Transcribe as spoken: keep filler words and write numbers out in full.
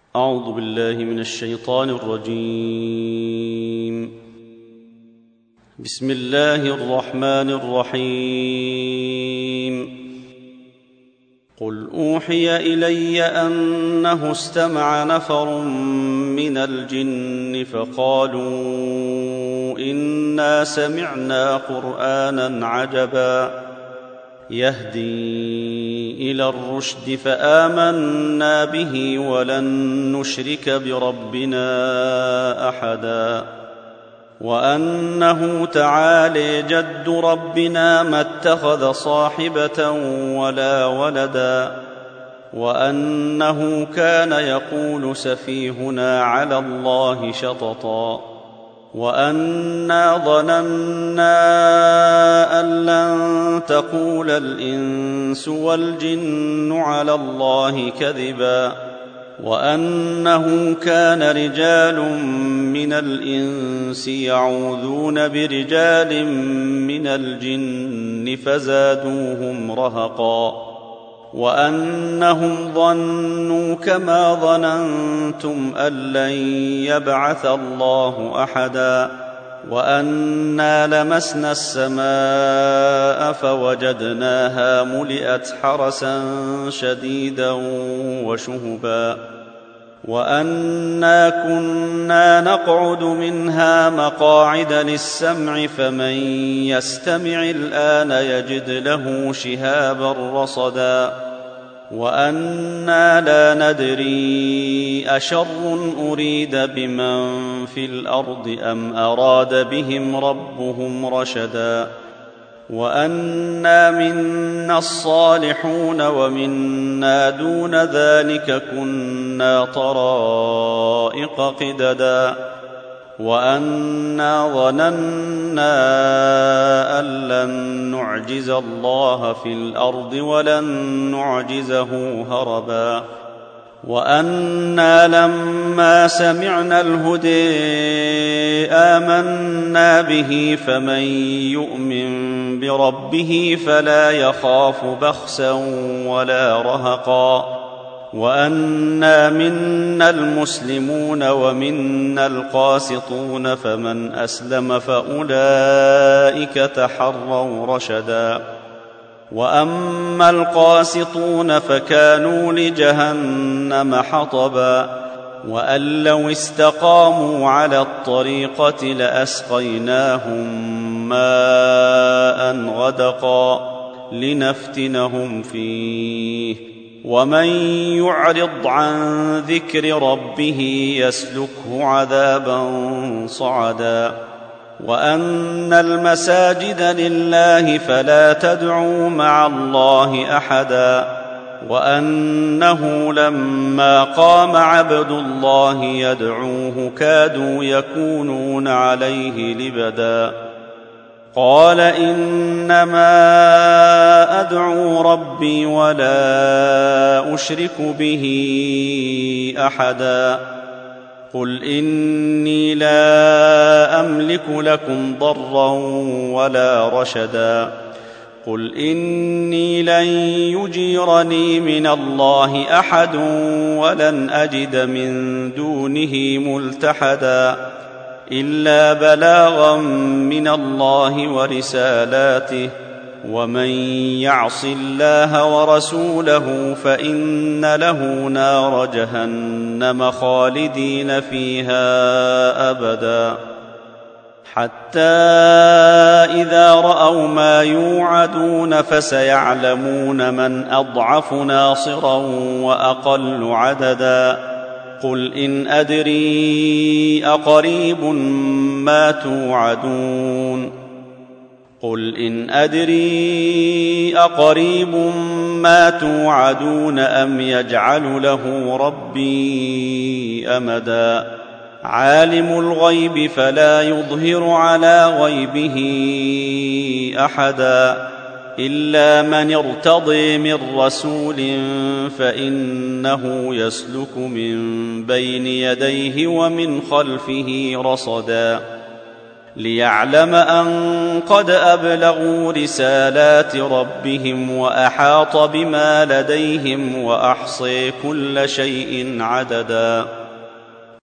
أعوذ بالله من الشيطان الرجيم. بسم الله الرحمن الرحيم. قل أوحي إلي أنه استمع نفر من الجن فقالوا إنا سمعنا قرآنا عجبا يهدي إلى الرشد فآمنا به ولن نشرك بربنا أحدا وأنه تعالى جد ربنا ما اتخذ صاحبة ولا ولدا وأنه كان يقول سفيهنا على الله شططا وأنا ظننا أن لن تقول الإنس والجن على الله كذبا وأنه كان رجال من الإنس يعوذون برجال من الجن فزادوهم رهقا وأنهم ظنوا كما ظننتم أن لن يبعث الله أحدا وأنا لمسنا السماء فوجدناها ملئت حرسا شديدا وشهبا وأنا كنا نقعد منها مقاعد للسمع فمن يستمع الآن يجد له شهابا رصدا وأنا لا ندري أشر أريد بمن في الأرض أم أراد بهم ربهم رشدا وأنا منا الصالحون ومنا دون ذلك كنا طرائق قددا وأنا ظننا أن لن نعجز الله في الأرض ولن نعجزه هربا وأنا لما سمعنا الهدى آمنا به فمن يؤمن بربه فلا يخاف بخسا ولا رهقا وأنا منا المسلمون ومنا القاسطون فمن أسلم فأولئك تحروا رشدا وأما القاسطون فكانوا لجهنم حطبا وأن لو استقاموا على الطريقة لأسقيناهم ماء غدقا لنفتنهم فيه ومن يعرض عن ذكر ربه يسلكه عذابا صعدا وأن المساجد لله فلا تدعوا مع الله أحدا وأنه لما قام عبد الله يدعوه كادوا يكونون عليه لبدا قال إنما أدعو ربي ولا أشرك به أحدا قل إني لا أملك لكم ضرا ولا رشدا قل إني لن يجيرني من الله أحد ولن أجد من دونه ملتحدا إلا بلاغا من الله ورسالاته ومن يعص الله ورسوله فإن له نار جهنم خالدين فيها أبدا حتى إذا رأوا ما يوعدون فسيعلمون من أضعف ناصرا وأقل عددا قل إن أدري أقريب ما توعدون قل إن أدري أقريب ما توعدون أم يجعل له ربي أمدا عالم الغيب فلا يظهر على غيبه أحدا إلا من ارتضي من رسول فإنه يسلك من بين يديه ومن خلفه رصدا ليعلم أن قد أبلغوا رسالات ربهم وأحاط بما لديهم وأحصي كل شيء عددا